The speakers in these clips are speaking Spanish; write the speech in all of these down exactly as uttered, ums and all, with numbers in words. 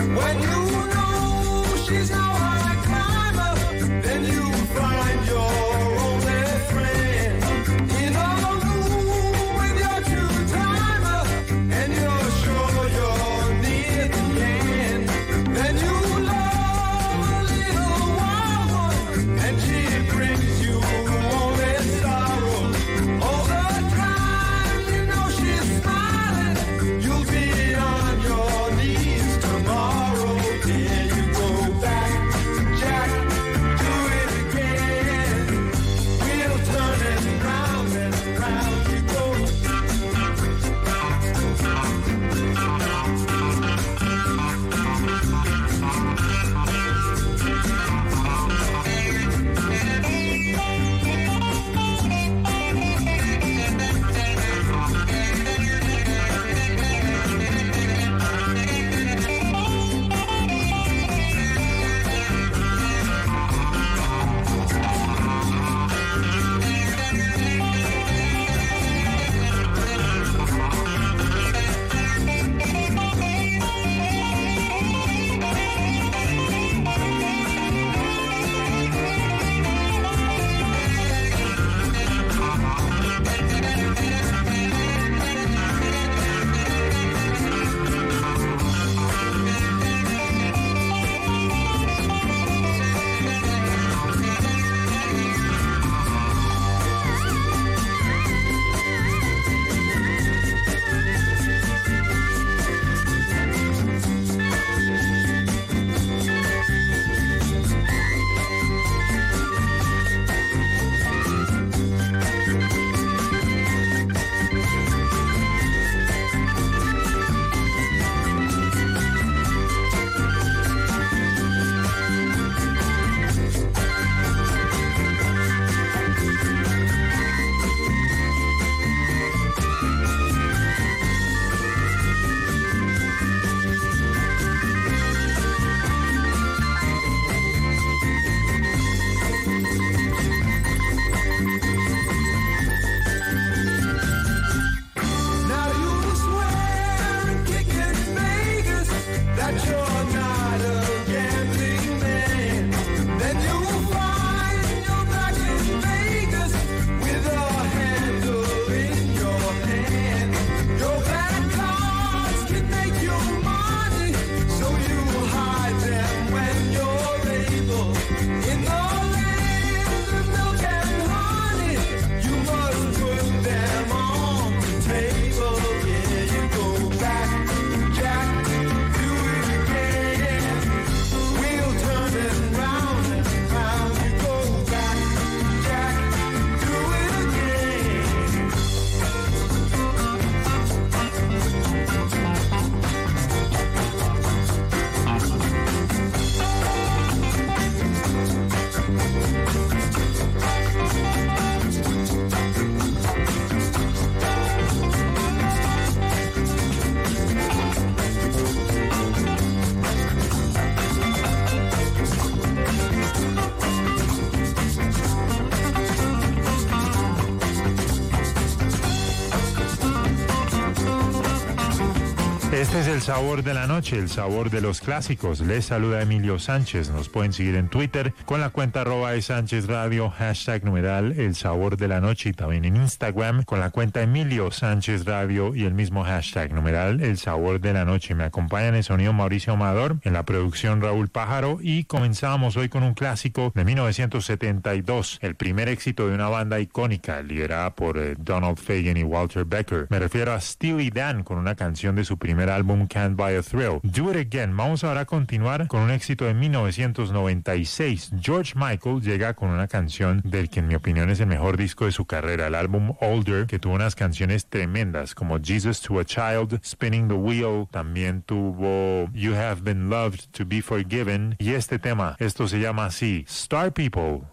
Este es el sabor de la noche, el sabor de los clásicos. Les saluda Emilio Sánchez. Nos pueden seguir en Twitter con la cuenta arroba de Sánchez Radio, hashtag numeral el sabor de la noche, y también en Instagram con la cuenta Emilio Sánchez Radio y el mismo hashtag numeral el sabor de la noche. Me acompaña en el sonido Mauricio Amador, en la producción Raúl Pájaro, y comenzamos hoy con un clásico de mil novecientos setenta y dos, el primer éxito de una banda icónica liderada por eh, Donald Fagen y Walter Becker. Me refiero a Steely Dan con una canción de su primer álbum Can't Buy a Thrill, Do It Again. Vamos ahora a continuar con un éxito de mil novecientos noventa y seis. George Michael llega con una canción del que en mi opinión es el mejor disco de su carrera, el álbum Older, que tuvo unas canciones tremendas como Jesus to a Child, Spinning the Wheel, también tuvo You Have Been Loved to Be Forgiven, y este tema, esto se llama así, Star People.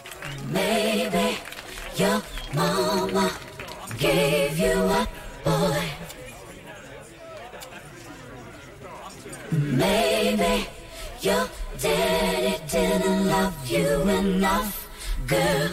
Maybe your mama gave you a boy. Maybe your daddy didn't love you enough, girl.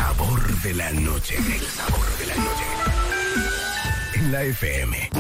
sabor de la noche. El sabor de la noche. En la F M.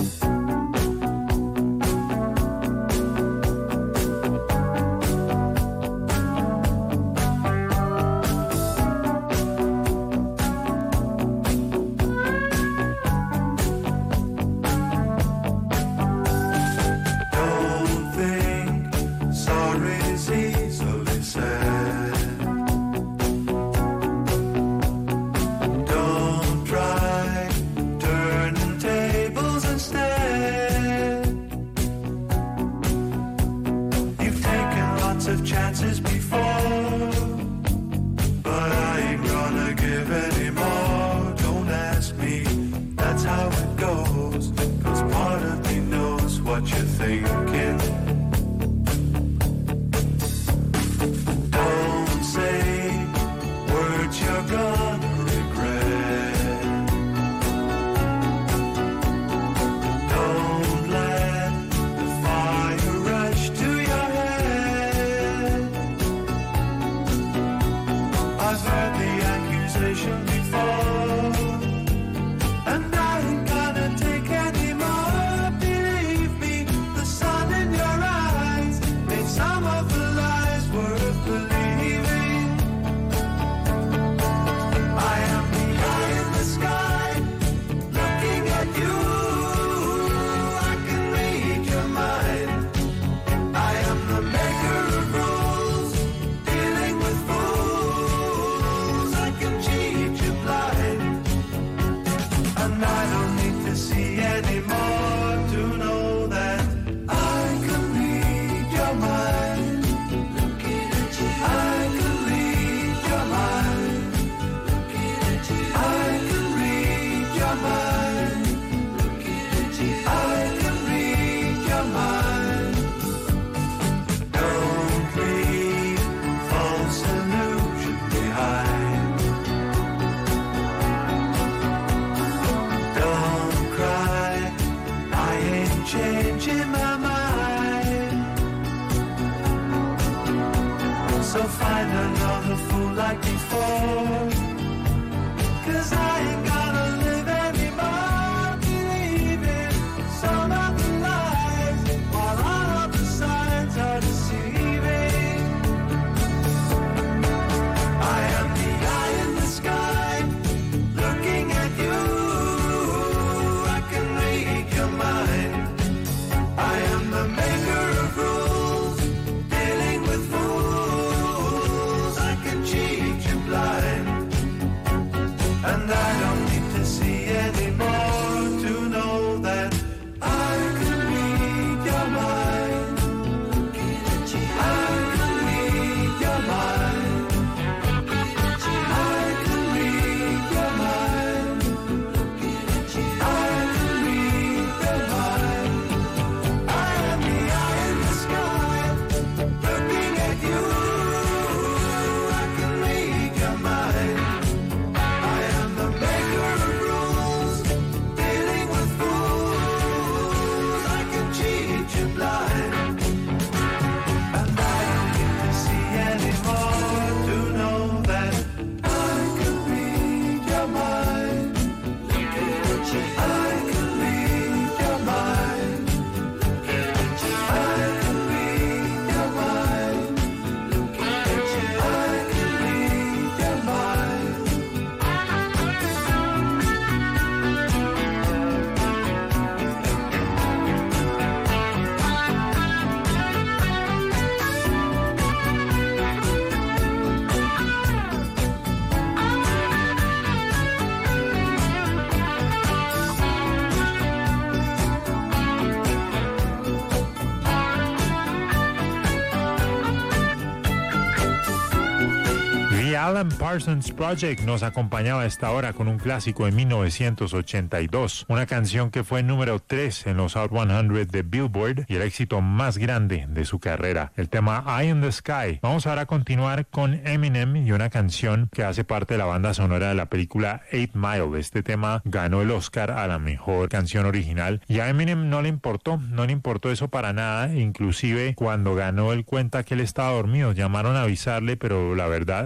Alan Parsons Project nos acompañaba a esta hora con un clásico de mil novecientos ochenta y dos, una canción que fue número tres en los Hot cien de Billboard y el éxito más grande de su carrera, el tema Eye in the Sky. Vamos ahora a continuar con Eminem y una canción que hace parte de la banda sonora de la película Eight Mile. Este tema ganó el Oscar a la mejor canción original y a Eminem no le importó, no le importó eso para nada. Inclusive cuando ganó él cuenta que él estaba dormido, llamaron a avisarle, pero la verdad a él le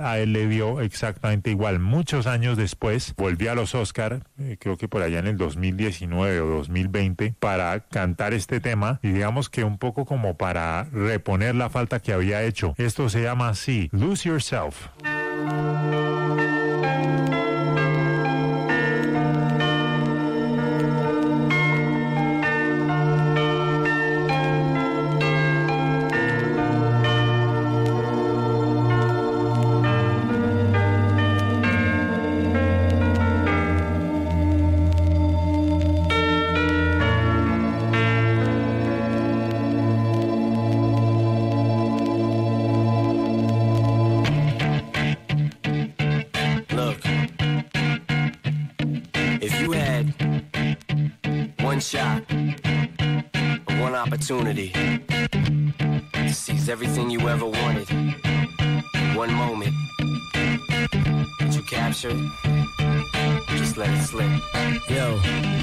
sucedió exactamente igual. Muchos años después volvió a los Oscar, eh, creo que por allá en el dos mil diecinueve o dos mil veinte, para cantar este tema y digamos que un poco como para reponer la falta que había hecho. Esto se llama así, Lose Yourself. Opportunity to seize everything you ever wanted. One moment that you captured, just let it slip. Yo.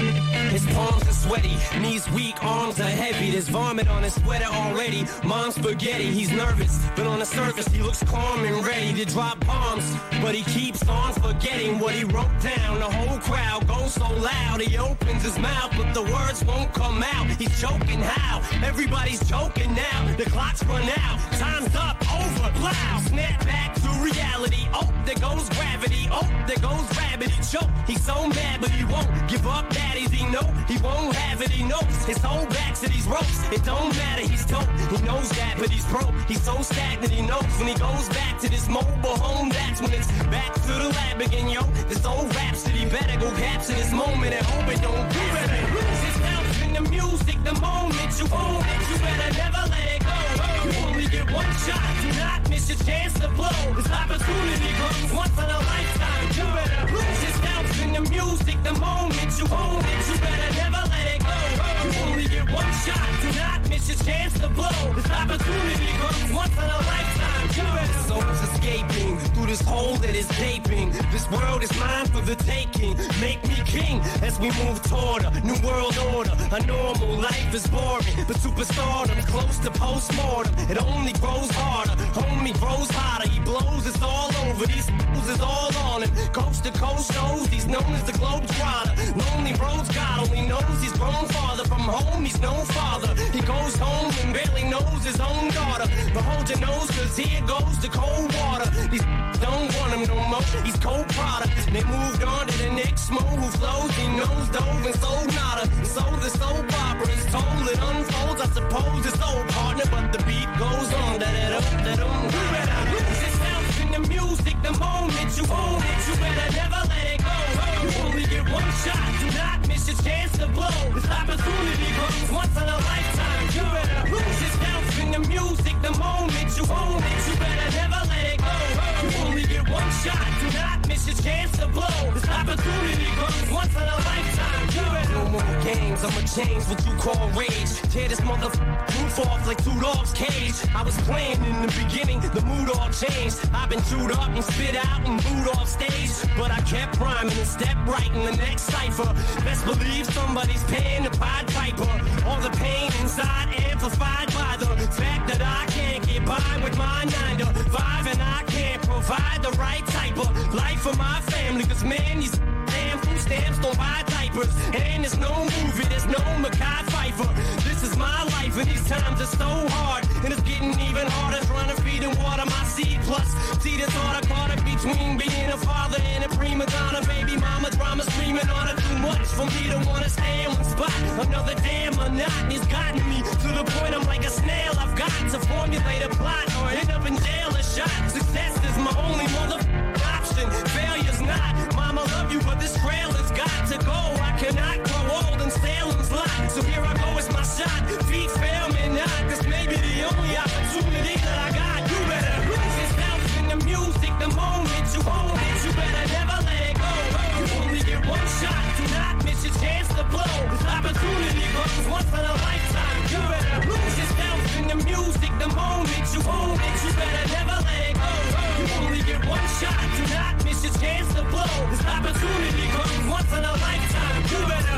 His palms are sweaty, knees weak, arms are heavy. There's vomit on his sweater already. Mom's spaghetti, he's nervous, but on the surface he looks calm and ready to drop bombs. But he keeps on forgetting what he wrote down. The whole crowd goes so loud, he opens his mouth, but the words won't come out. He's choking how? Everybody's joking now. The clock's run out, time's up, over, loud. Snap back to reality. Oh, there goes gravity. Oh, there goes rabbit. He choke. He's so mad, but he won't give up. Daddies, he know he won't have it. He knows his whole back to these ropes. It don't matter. He's dope. He knows that, but he's broke. He's so stagnant. He knows when he goes back to this mobile home. That's when it's back to the lab again, yo. This old rhapsody better go capture this moment and hope it don't do it. Lose yourself in the music, the moment you own it. You better never let it go. You only get one shot. Do not miss your chance to blow. This opportunity comes once in a lifetime. You better lose yourself in the music, the moment you own it. You better never let it go. You only get one shot. Do not miss your chance to blow. This opportunity comes once in a lifetime. You better. Soul's escaping through this hole that is gaping. This world is mine for the taking. Make me king as we move toward a new world order. A normal life is boring, but superstardom's close to postmortem. It only grows harder. Homie grows hotter. He blows. It's all over. These fools is all on him. Coast to coast shows. He's known as the Globetrotter. Lonely roads. God only knows he's grown farther from home. He's no father. He goes home and barely knows his own daughter. But hold your nose, cause here goes the cold water. These don't want him no more. He's cold product. They moved on to the next mo who flows. He knows dove and sold nada. And so the soap opera is told. It unfolds. I suppose it's old partner, but the beat goes on. Da da da da da. You better lose yourself in the music, the moment you own it. You better never let it go. You only get one shot. Do not miss your chance to blow. This opportunity comes once in a lifetime. You better lose yourself in the music, the moment you own it. You better never let it go. You only get one shot. Do not miss your chance to blow. This opportunity comes once in a lifetime. You better. No more games. I'ma change what you call rage. Tear this motherfucker roof off like two dogs' cage. I was playing in the beginning. The mood all changed. I've been chewed up and spit out and booed off stage. But I kept rhyming and stepped right in the next cipher. Best believe somebody's paying the Pied Piper. All the pain inside amplified by the fact that I can't get by with my nine to five. And I can't provide the right type of life for my family. Cause man, these damn food stamps don't buy diapers. And there's no movie, there's no Mackay Pfeiffer. This is my life and these times are so hard. And it's getting even harder trying to feed and water my seed. Plus, see the thought I caught it between being a father and a prima donna. Baby mama drama screaming on it too much for me to wanna stay in one spot. Another damn monotony's gotten me to the point I'm like a snail. I've got to formulate a plot or end up in jail or shot. Success is my only motherfucking option. Failure's not. Mama love you, but this trail has got to go. I cannot grow old and Salem's lot. So here I go, it's my shot. Feet fail me not. This may be the only opportunity that I got. You better lose yourself in the music, the moment you own it. You better never let it go. You only get one shot. Do not miss your chance to blow. This opportunity comes once in a lifetime. You better lose yourself in the music, the moment you own it. You better never let it go. You only get one shot. Do not miss your chance to blow. This opportunity comes once in a lifetime. You better.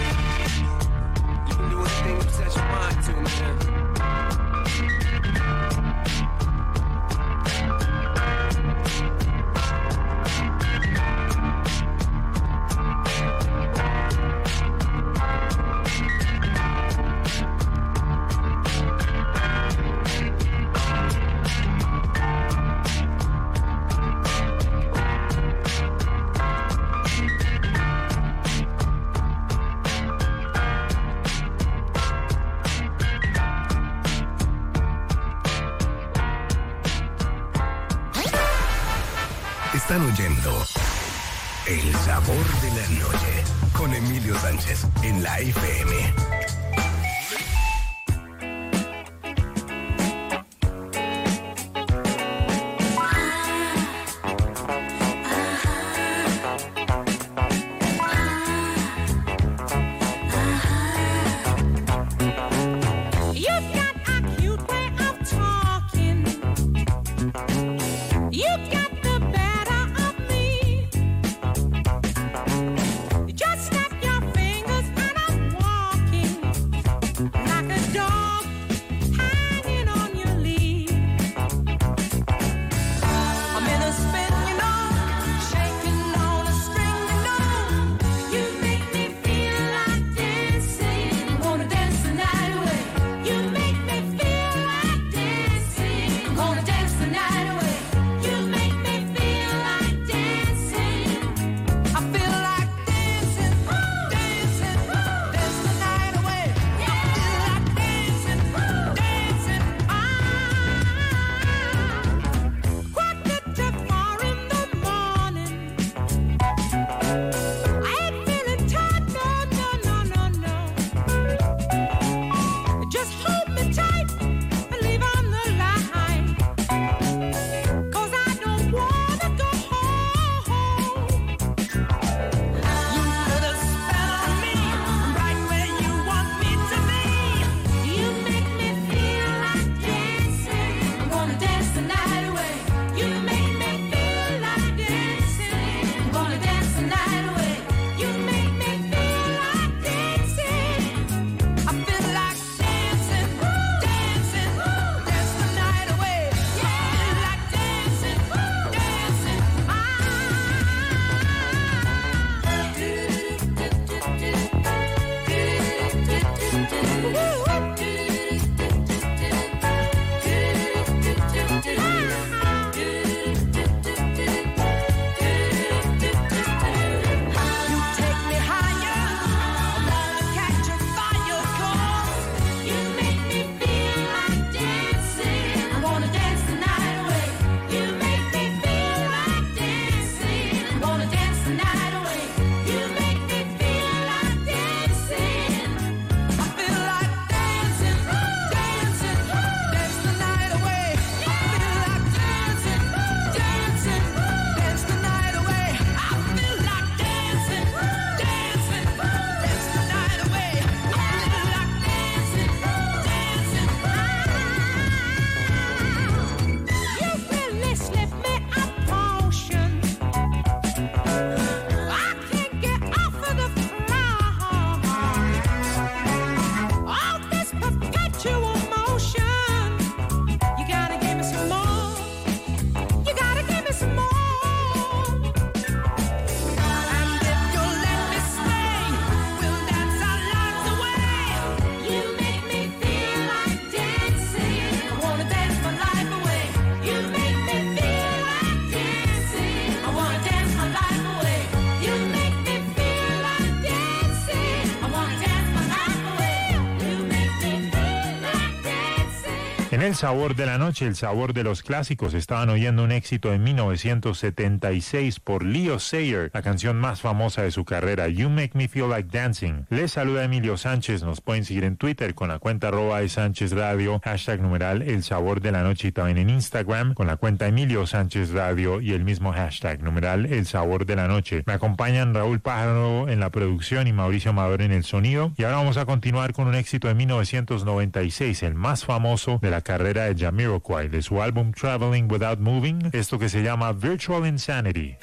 You can do anything you set your mind to, man. Están oyendo El Sabor de la Noche con Emilio Sánchez en la F M. El sabor de la noche, el sabor de los clásicos. Estaban oyendo un éxito de mil novecientos setenta y seis por Leo Sayer, la canción más famosa de su carrera, You Make Me Feel Like Dancing. Les saluda Emilio Sánchez. Nos pueden seguir en Twitter con la cuenta arroba de Sánchez Radio, hashtag numeral El Sabor de la Noche, y también en Instagram con la cuenta Emilio Sánchez Radio y el mismo hashtag numeral El Sabor de la Noche. Me acompañan Raúl Pájaro en la producción y Mauricio Amador en el sonido. Y ahora vamos a continuar con un éxito de mil novecientos noventa y seis, el más famoso de la carrera de Jamiroquai, de su álbum Traveling Without Moving, esto que se llama Virtual Insanity.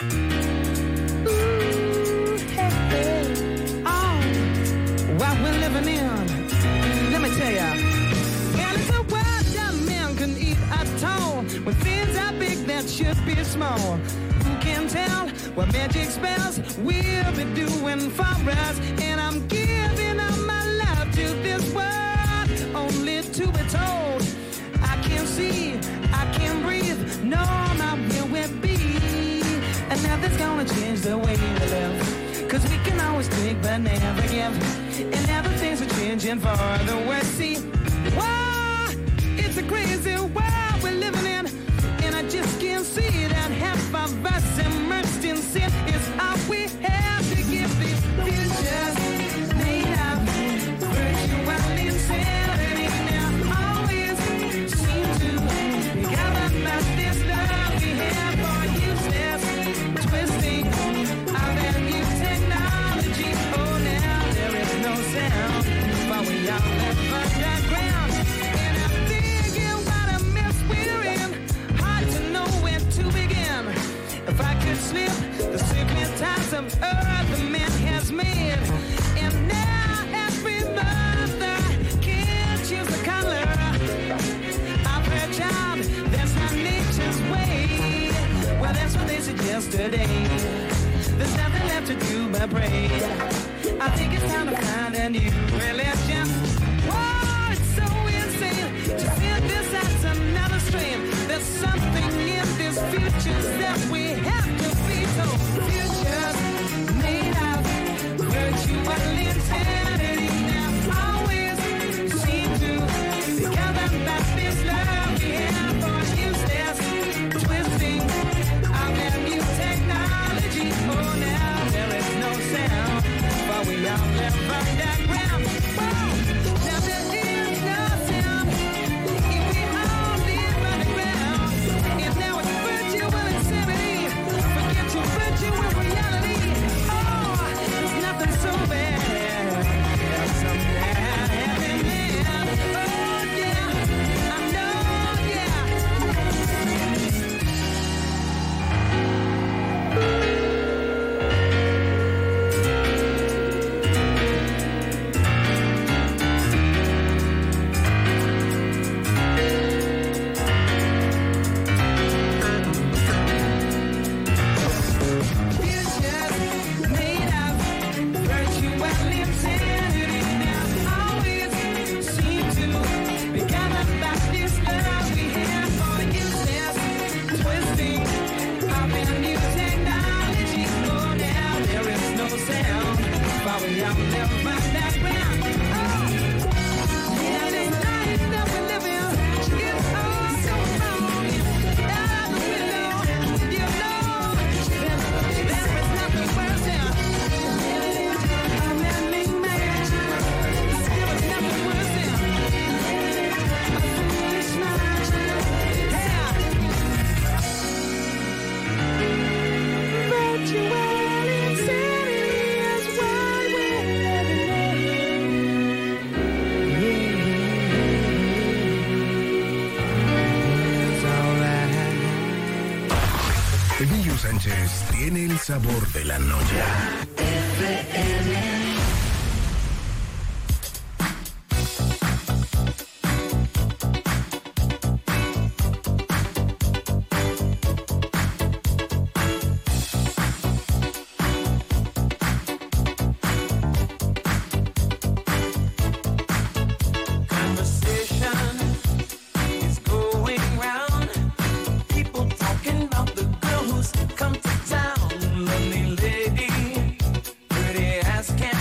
What magic spells we'll be doing for us, and I'm giving up my love to this world, only to be told I can't see, I can't breathe, no, my will will be, and nothing's gonna change the way we live, cause we can always take but never give, and now the things are changing for the worse. See, wow, it's a crazy world we're living in, and I just can't see that half of us. of earth the man has made. And now every mother can choose the color of her child. That's not nature's way. Well, that's what they said yesterday. There's nothing left to do but pray. I think it's time to find a new religion. Whoa, it's so insane to see this as another strain. There's something in this future that we have to be told. Futures made of virtual insanity now always seem to be governed by this love we have for useless twisting of their new technology. Oh, now there is no sound, but we all live underground. Whoa, now there is no sound if we all live underground. And now it's virtual insanity. Forget your virtual reality. Oh, there's nothing so bad. There's some bad happening. Oh, yeah, I know, yeah. Futures made of virtual insanity now always seem to be governed by this love we have for useless twisting of our new technology. Oh, now there is no sound, but we all live underground. Oh, yeah, this life that we live in is all so wrong. As we know, you know, there is nothing worse than a man-made man. There is nothing worse than a foolish mind. Yeah. Virtual insanity is what we're living in. Yeah. It's alright. Emilio Sánchez tiene el sabor de la noche. Conversation is going round. People talking about the girl who's come to town. Lonely lady, pretty ass can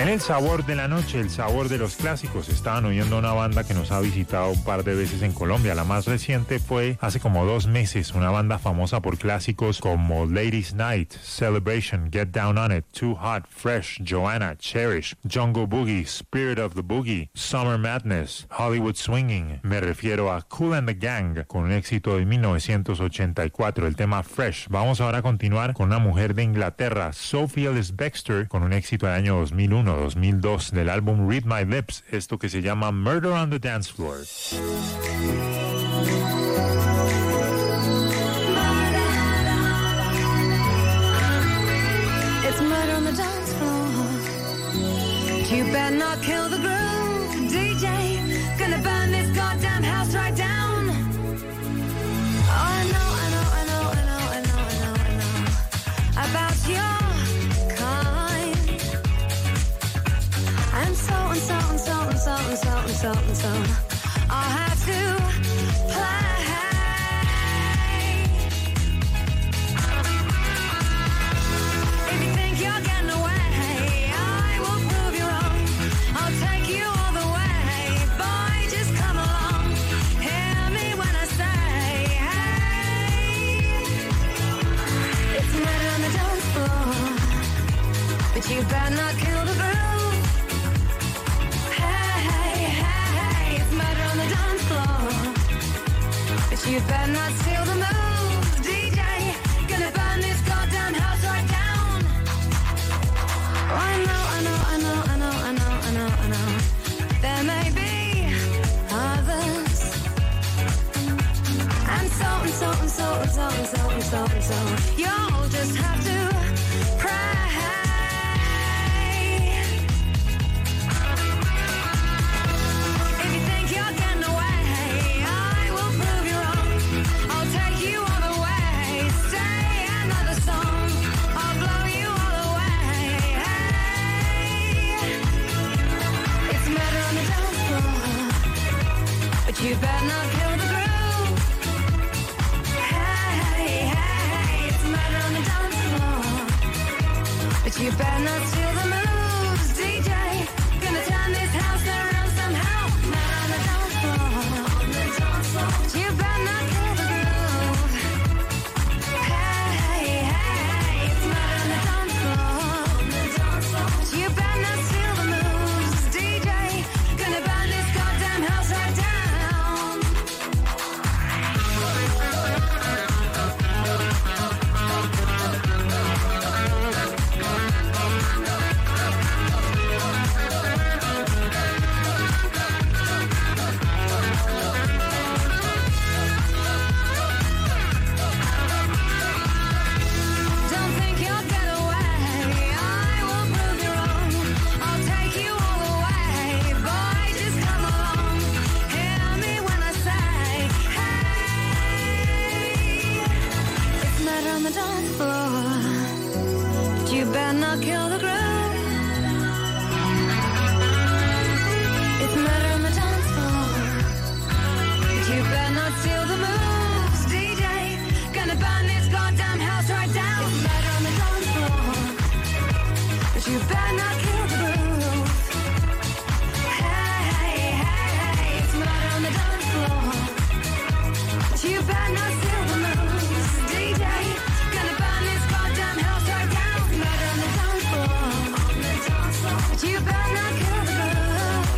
En el sabor de la noche, el sabor de los clásicos, estaban oyendo una banda que nos ha visitado un par de veces en Colombia. La más reciente fue hace como dos meses, una banda famosa por clásicos como Ladies Night, Celebration, Get Down On It, Too Hot, Fresh, Joanna, Cherish, Jungle Boogie, Spirit of the Boogie, Summer Madness, Hollywood Swinging. Me refiero a Kool and the Gang, con un éxito de mil novecientos ochenta y cuatro, el tema Fresh. Vamos ahora a continuar con una mujer de Inglaterra, Sophie Ellis-Bextor, con un éxito del año dos mil uno dos mil dos del álbum Read My Lips, esto que se llama Murder on the Dance Floor. It's murder on the dance floor. You better not kill the groove, D J. Gonna burn this goddamn house right down. Oh, I know, I know, I know, I know, I know, I know, I know about your kind. And so and so and so and so and so and so and so I'll have to play. If you think you're getting away, I will prove you wrong. I'll take you all the way. Boy, just come along. Hear me when I say, hey. It's murder on the dance floor, but you better not kill the groove. Hey, hey, hey, hey. It's murder on the dance floor, but you better not steal the move. D J, gonna burn this goddamn house right down. Oh, I know, I know, I know, I know, I know, I know, I know. There may be others. And so and so and so and so and so and so and so. You'll just have to pray. If you think you're getting away, I will prove you wrong. I'll take you all the way. Say another song, I'll blow you all away. Hey. It's murder on the dance floor, but you better not kill the groove. Hey, hey, hey. It's murder on the dance floor, but you better not steal the moves. D J, gonna turn this house around somehow. Murder on the dance floor, but you better not kill the groove. Hey, hey, hey. It's murder on the dance floor, but you better not steal the moves. D J, gonna burn this goddamn house right down. Don't think you'll get away, I will prove you wrong. I'll take you all the way. Boy, just come along. Hear me when I say, hey. It's murder on the dance floor, but you better not kill the groove. It's murder on the dance floor, but you better not steal the moves. D J, gonna burn this goddamn house right down. It's murder on the dance floor, but you better not kill the groove. Hey, hey, hey. It's murder on the dance floor, but you better not steal the moves. D J, gonna burn this goddamn house right down. It's murder on the dance floor, but you better not kill the groove.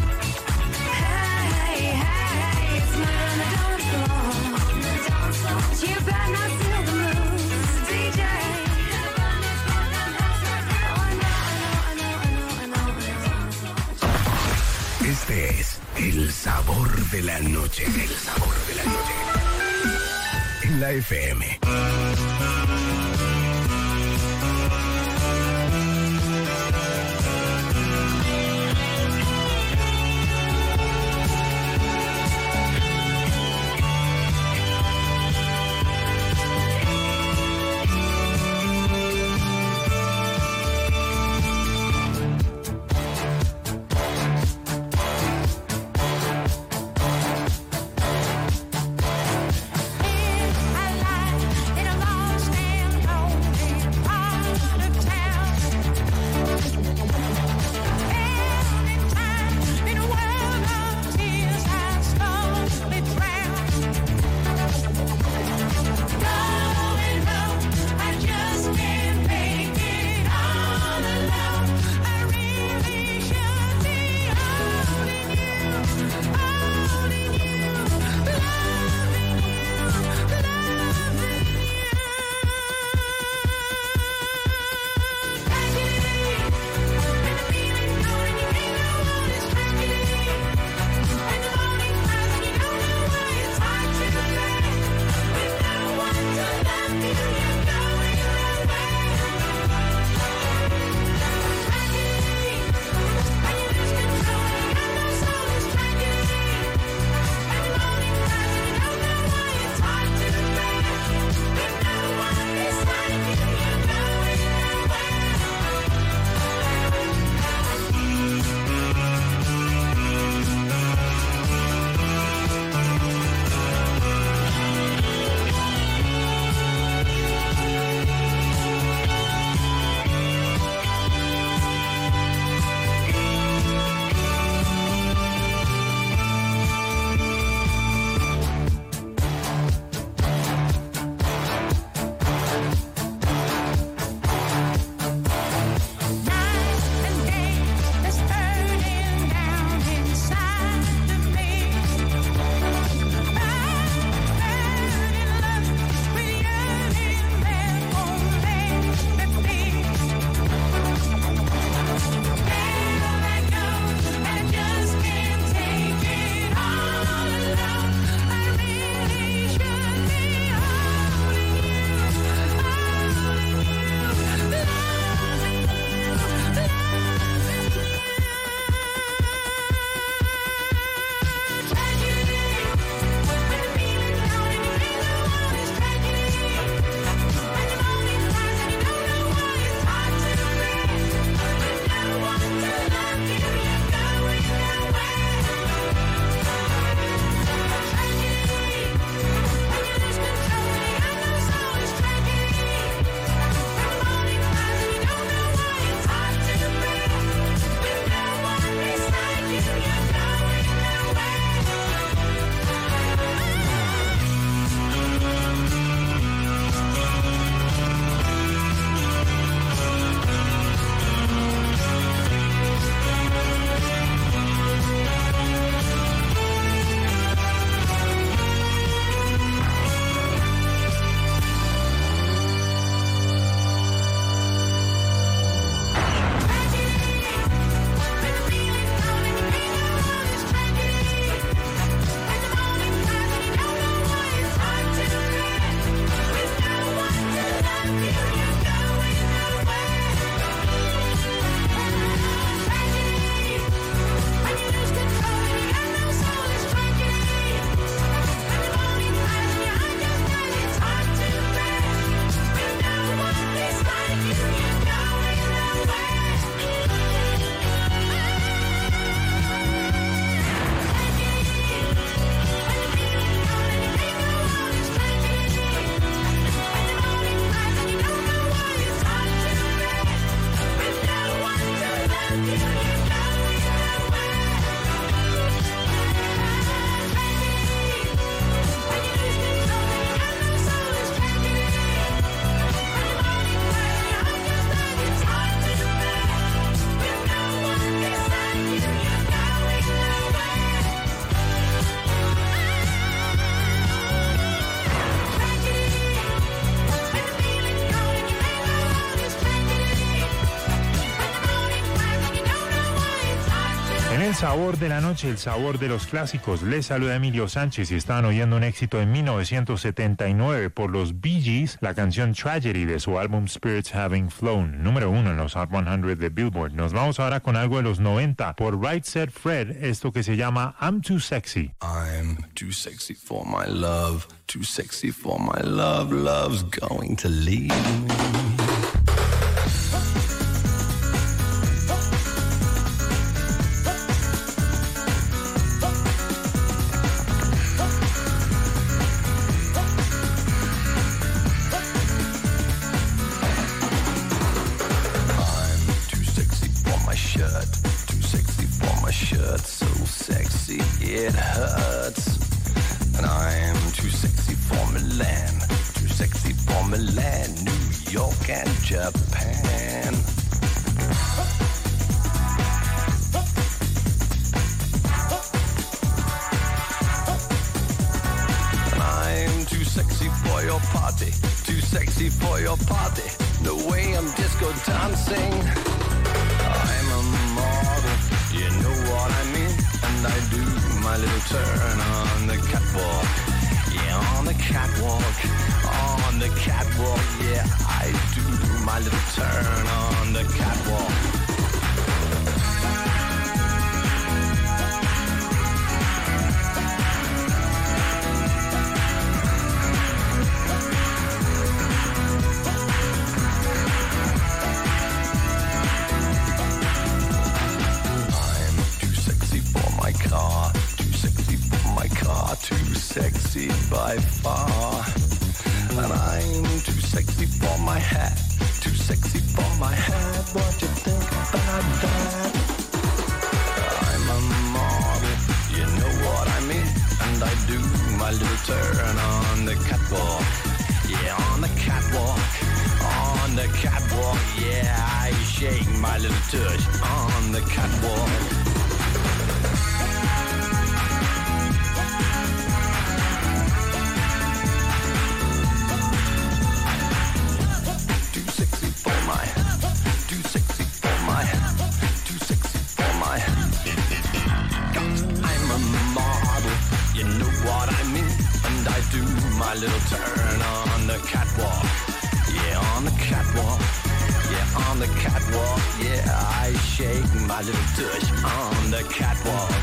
Hey, hey, hey. It's murder on the dance floor, but you better not steal the moves. D J, gonna burn this goddamn house right down. Oh, I know, I know, I know, I know, I know, I know. Este es el sabor de la noche. El sabor de la noche. En la F M. In a lost El sabor de la noche, el sabor de los clásicos. Les saluda Emilio Sánchez y estaban oyendo un éxito en mil novecientos setenta y nueve por los Bee Gees, la canción Tragedy de su álbum Spirits Having Flown, número uno en los Hot cien de Billboard. Nos vamos ahora con algo de los noventa por Right Said Fred, esto que se llama I'm Too Sexy. I'm too sexy for my love, too sexy for my love, love's going to leave me. It hurts, and I'm too sexy for Milan, too sexy for Milan, New York and Japan. And I'm too sexy for your party, too sexy for your party, the way I'm disco dancing. I'm a model, you know what I mean, and I do my little turn on the catwalk, yeah, on the catwalk, on the catwalk, yeah, I do my little turn on the catwalk. Car, too sexy for my car, too sexy by far. And I'm too sexy for my hat, too sexy for my hat. What you think about that? I'm a model, you know what I mean, and I do my little turn on the catwalk, yeah, on the catwalk, on the catwalk, yeah, I shake my little tush on the catwalk. My little turn on the catwalk, yeah, on the catwalk, yeah, on the catwalk, yeah, I shake my little tush on the catwalk.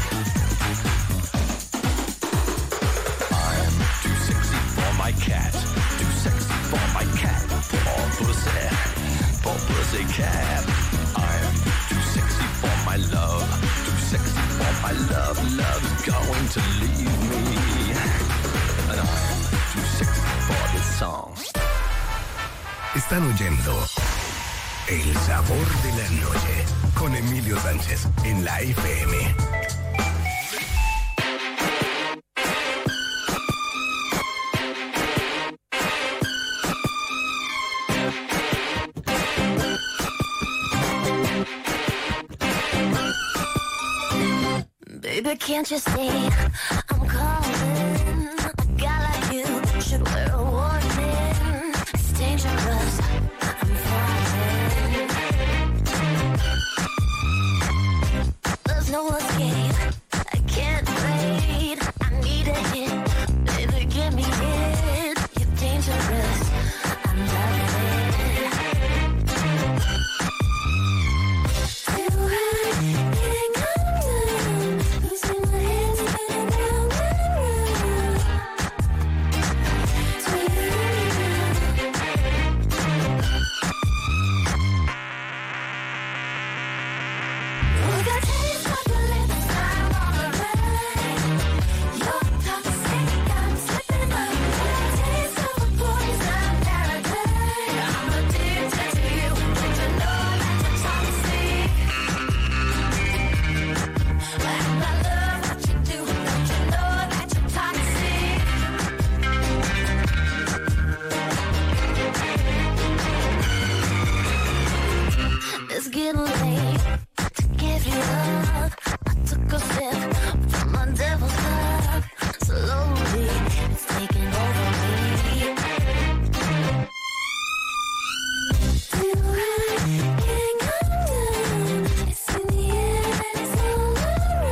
I'm too sexy for my cat, too sexy for my cat, poor pussy, poor pussy cat. I'm too sexy for my love, too sexy for my love, love's going to leave me, and I'm too sexy for this song. Están oyendo El Sabor de la Noche con Emilio Sánchez en la F M. Baby, can't you see I'm calling? A guy like you should wear a warning. It's dangerous, I'm falling. There's no escape, I can't wait. I need a hit, baby, give me it. You're dangerous, I'm loving it. Too high, getting down, losing my hands, spinning round and round. Oh, that taste of your lips, I'm on a ride. You're toxic, I'm slipping away. Taste of a poison paradise. I'm addicted to you. Don't you know that you're toxic? And I love what you do. Don't you know that you're toxic? It's getting late to give you up. I took a sip from my devil's cup. Slowly, it's taking over me. Too high, getting down. It's in the air and it's all around.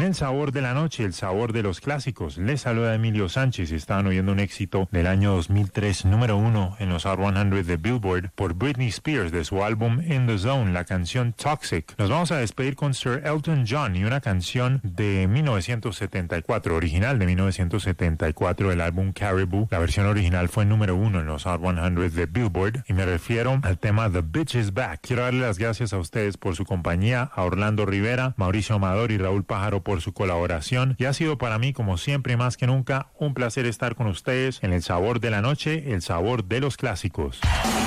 el sabor de la noche, el sabor de los clásicos, les saluda Emilio Sánchez y estaban oyendo un éxito del año dos mil tres, número uno en los Hot cien de Billboard por Britney Spears de su álbum In the Zone, la canción Toxic. Nos vamos a despedir con Sir Elton John y una canción de mil novecientos setenta y cuatro, original de mil novecientos setenta y cuatro del álbum Caribou. La versión original fue número uno en los Hot cien de Billboard y me refiero al tema The Bitch Is Back. Quiero darle las gracias a ustedes por su compañía, a Orlando Rivera, Mauricio Amador y Raúl Pájaro por su colaboración, y ha sido para mí, como siempre y más que nunca, un placer estar con ustedes en el sabor de la noche, el sabor de los clásicos.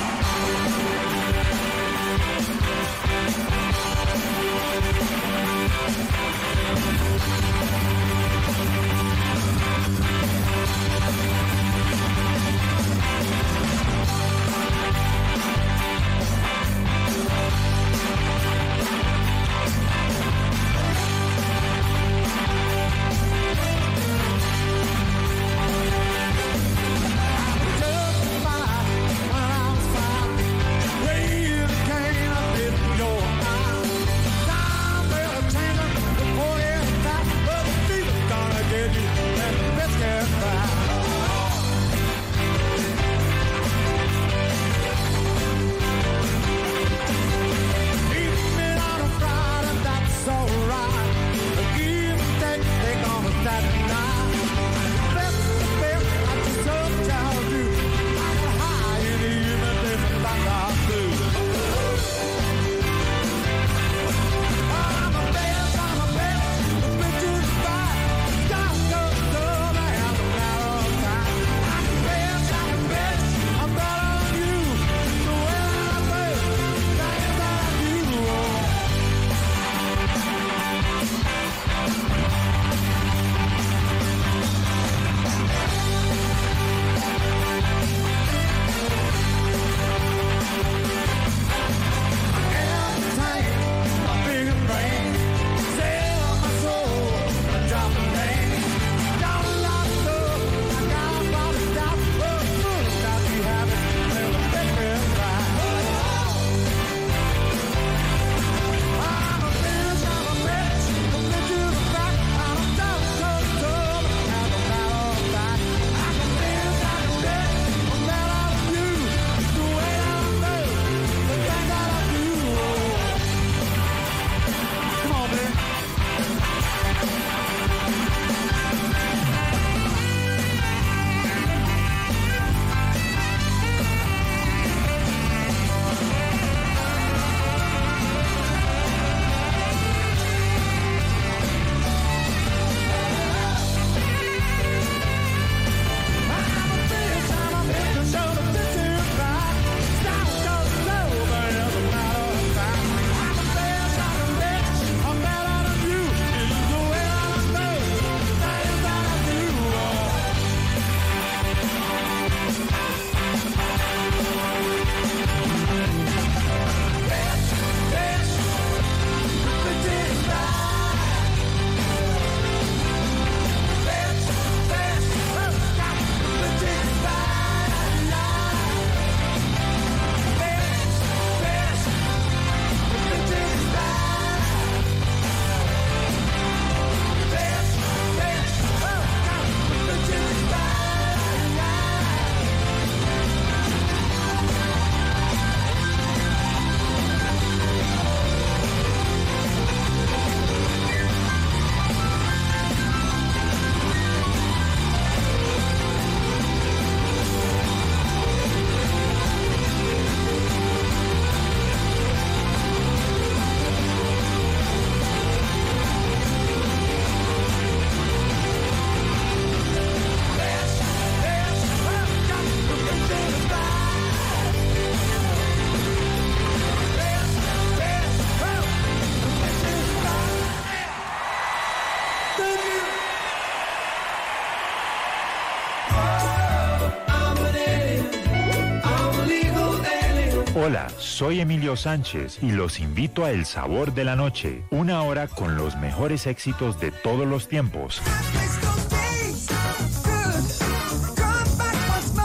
Hola, soy Emilio Sánchez y los invito a El Sabor de la Noche, una hora con los mejores éxitos de todos los tiempos.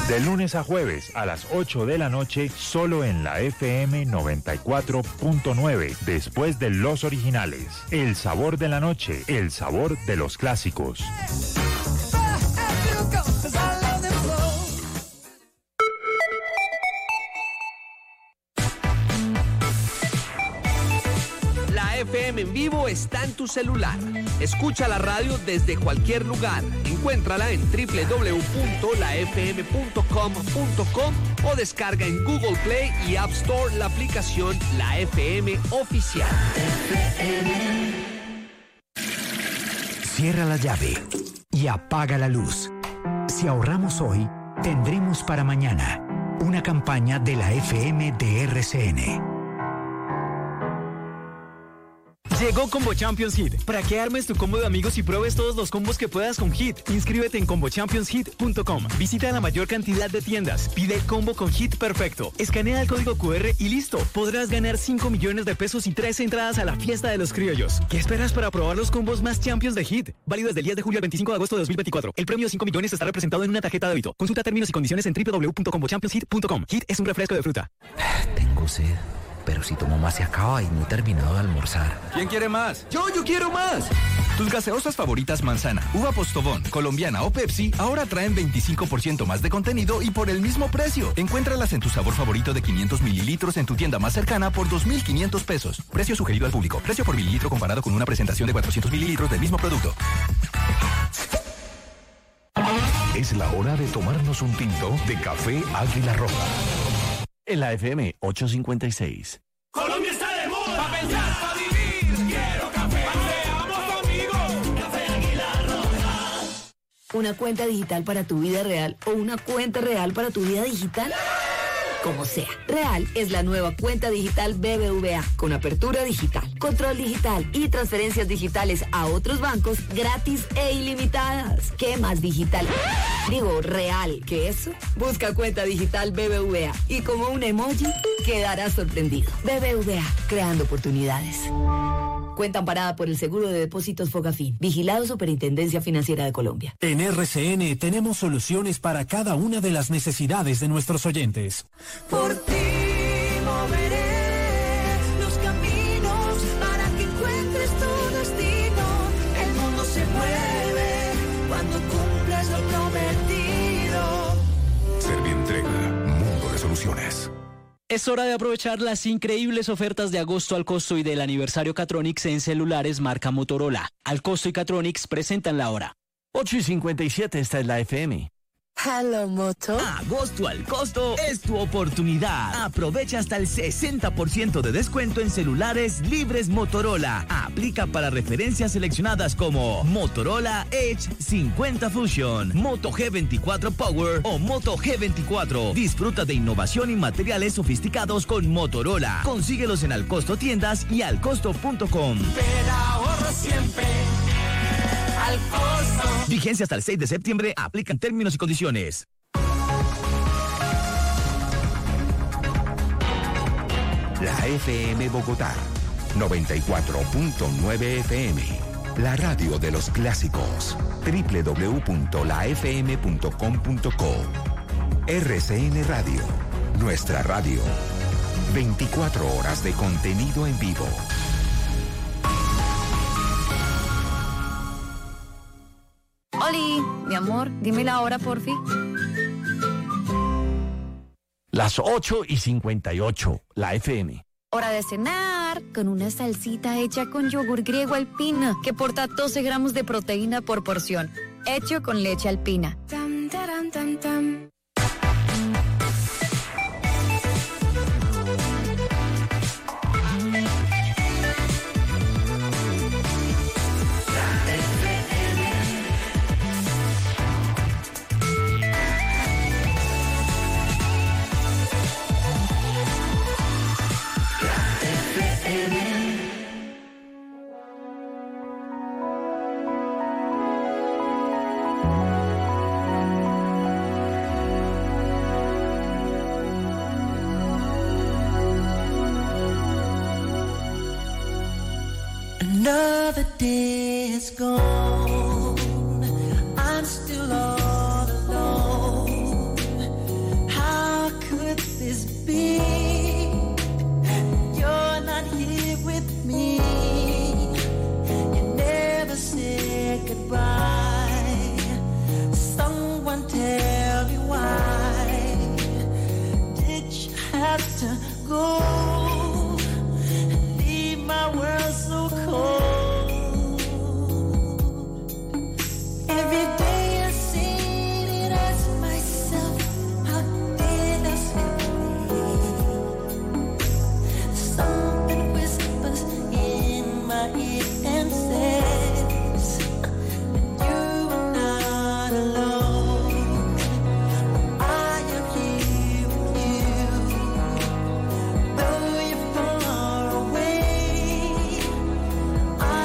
De lunes a jueves a las ocho de la noche, solo en la F M noventa y cuatro punto nueve, después de los originales. El sabor de la noche, el sabor de los clásicos. La F M en vivo está en tu celular. Escucha la radio desde cualquier lugar. Encuéntrala en doble u doble u doble u punto la f m punto com punto com o descarga en Google Play y App Store la aplicación La F M Oficial. Cierra la llave y apaga la luz. Si ahorramos hoy, tendremos para mañana. Una campaña de la F M de R C N. Llegó Combo Champions Hit, para que armes tu combo de amigos y pruebes todos los combos que puedas con Hit. Inscríbete en combo champions hit punto com. Visita la mayor cantidad de tiendas. Pide el combo con Hit perfecto. Escanea el código Q R y listo. Podrás ganar cinco millones de pesos y tres entradas a la fiesta de los criollos. ¿Qué esperas para probar los combos más champions de Hit? Válido desde el diez de julio al veinticinco de agosto de dos mil veinticuatro. El premio de cinco millones estará representado en una tarjeta de débito. Consulta términos y condiciones en doble u doble u doble u punto combo champions hit punto com. Hit es un refresco de fruta. Tengo sed, pero si tomo más se acaba y no he terminado de almorzar. ¿Quién quiere más? ¡Yo, yo quiero más! Tus gaseosas favoritas manzana, uva postobón, colombiana o Pepsi ahora traen veinticinco por ciento más de contenido y por el mismo precio. Encuéntralas en tu sabor favorito de quinientos mililitros en tu tienda más cercana por dos mil quinientos pesos. Precio sugerido al público. Precio por mililitro comparado con una presentación de cuatrocientos mililitros del mismo producto. Es la hora de tomarnos un tinto de café Águila Roja. En la F M ochocientos cincuenta y seis. Colombia está de moda. Pa' pensar, pa' vivir. Quiero café. Seamos amigos. Café Águila Roja. ¿Una cuenta digital para tu vida real o una cuenta real para tu vida digital? Como sea, Real es la nueva cuenta digital B B V A con apertura digital, control digital y transferencias digitales a otros bancos gratis e ilimitadas. ¿Qué más digital? Digo, real que eso. Busca cuenta digital B B V A y como un emoji quedarás sorprendido. B B V A, creando oportunidades. Cuenta amparada por el Seguro de Depósitos Fogafín. Vigilado Superintendencia Financiera de Colombia. En R C N tenemos soluciones para cada una de las necesidades de nuestros oyentes. Por ti moveré los caminos para que encuentres tu destino. El mundo se mueve cuando cumples lo prometido. Servientrega, mundo de soluciones. Es hora de aprovechar las increíbles ofertas de agosto al costo y del aniversario Catronics en celulares marca Motorola. Al costo y Catronics presentan la hora. ocho y cincuenta y siete, esta es la F M. Hello, Moto. Agosto al costo es tu oportunidad. Aprovecha hasta el sesenta por ciento de descuento en celulares libres Motorola. Aplica para referencias seleccionadas como Motorola Edge cincuenta Fusion, Moto G veinticuatro Power o Moto G veinticuatro. Disfruta de innovación y materiales sofisticados con Motorola. Consíguelos en Alcosto Tiendas y alcosto punto com. Pero ahorro siempre. Al costo. Vigencia hasta el seis de septiembre. Aplican términos y condiciones. La F M Bogotá, noventa y cuatro punto nueve F M. La radio de los clásicos. doble u doble u doble u punto la f m punto com punto co. R C N Radio. Nuestra radio. veinticuatro horas de contenido en vivo. Oli, mi amor, dime la hora, porfi. Las ocho y cincuenta y ocho, la F M. Hora de cenar, con una salsita hecha con yogur griego alpina, que porta doce gramos de proteína por porción, hecho con leche alpina. Tam, taram, tam, tam. Another day is gone. I'm still all alone. got to go.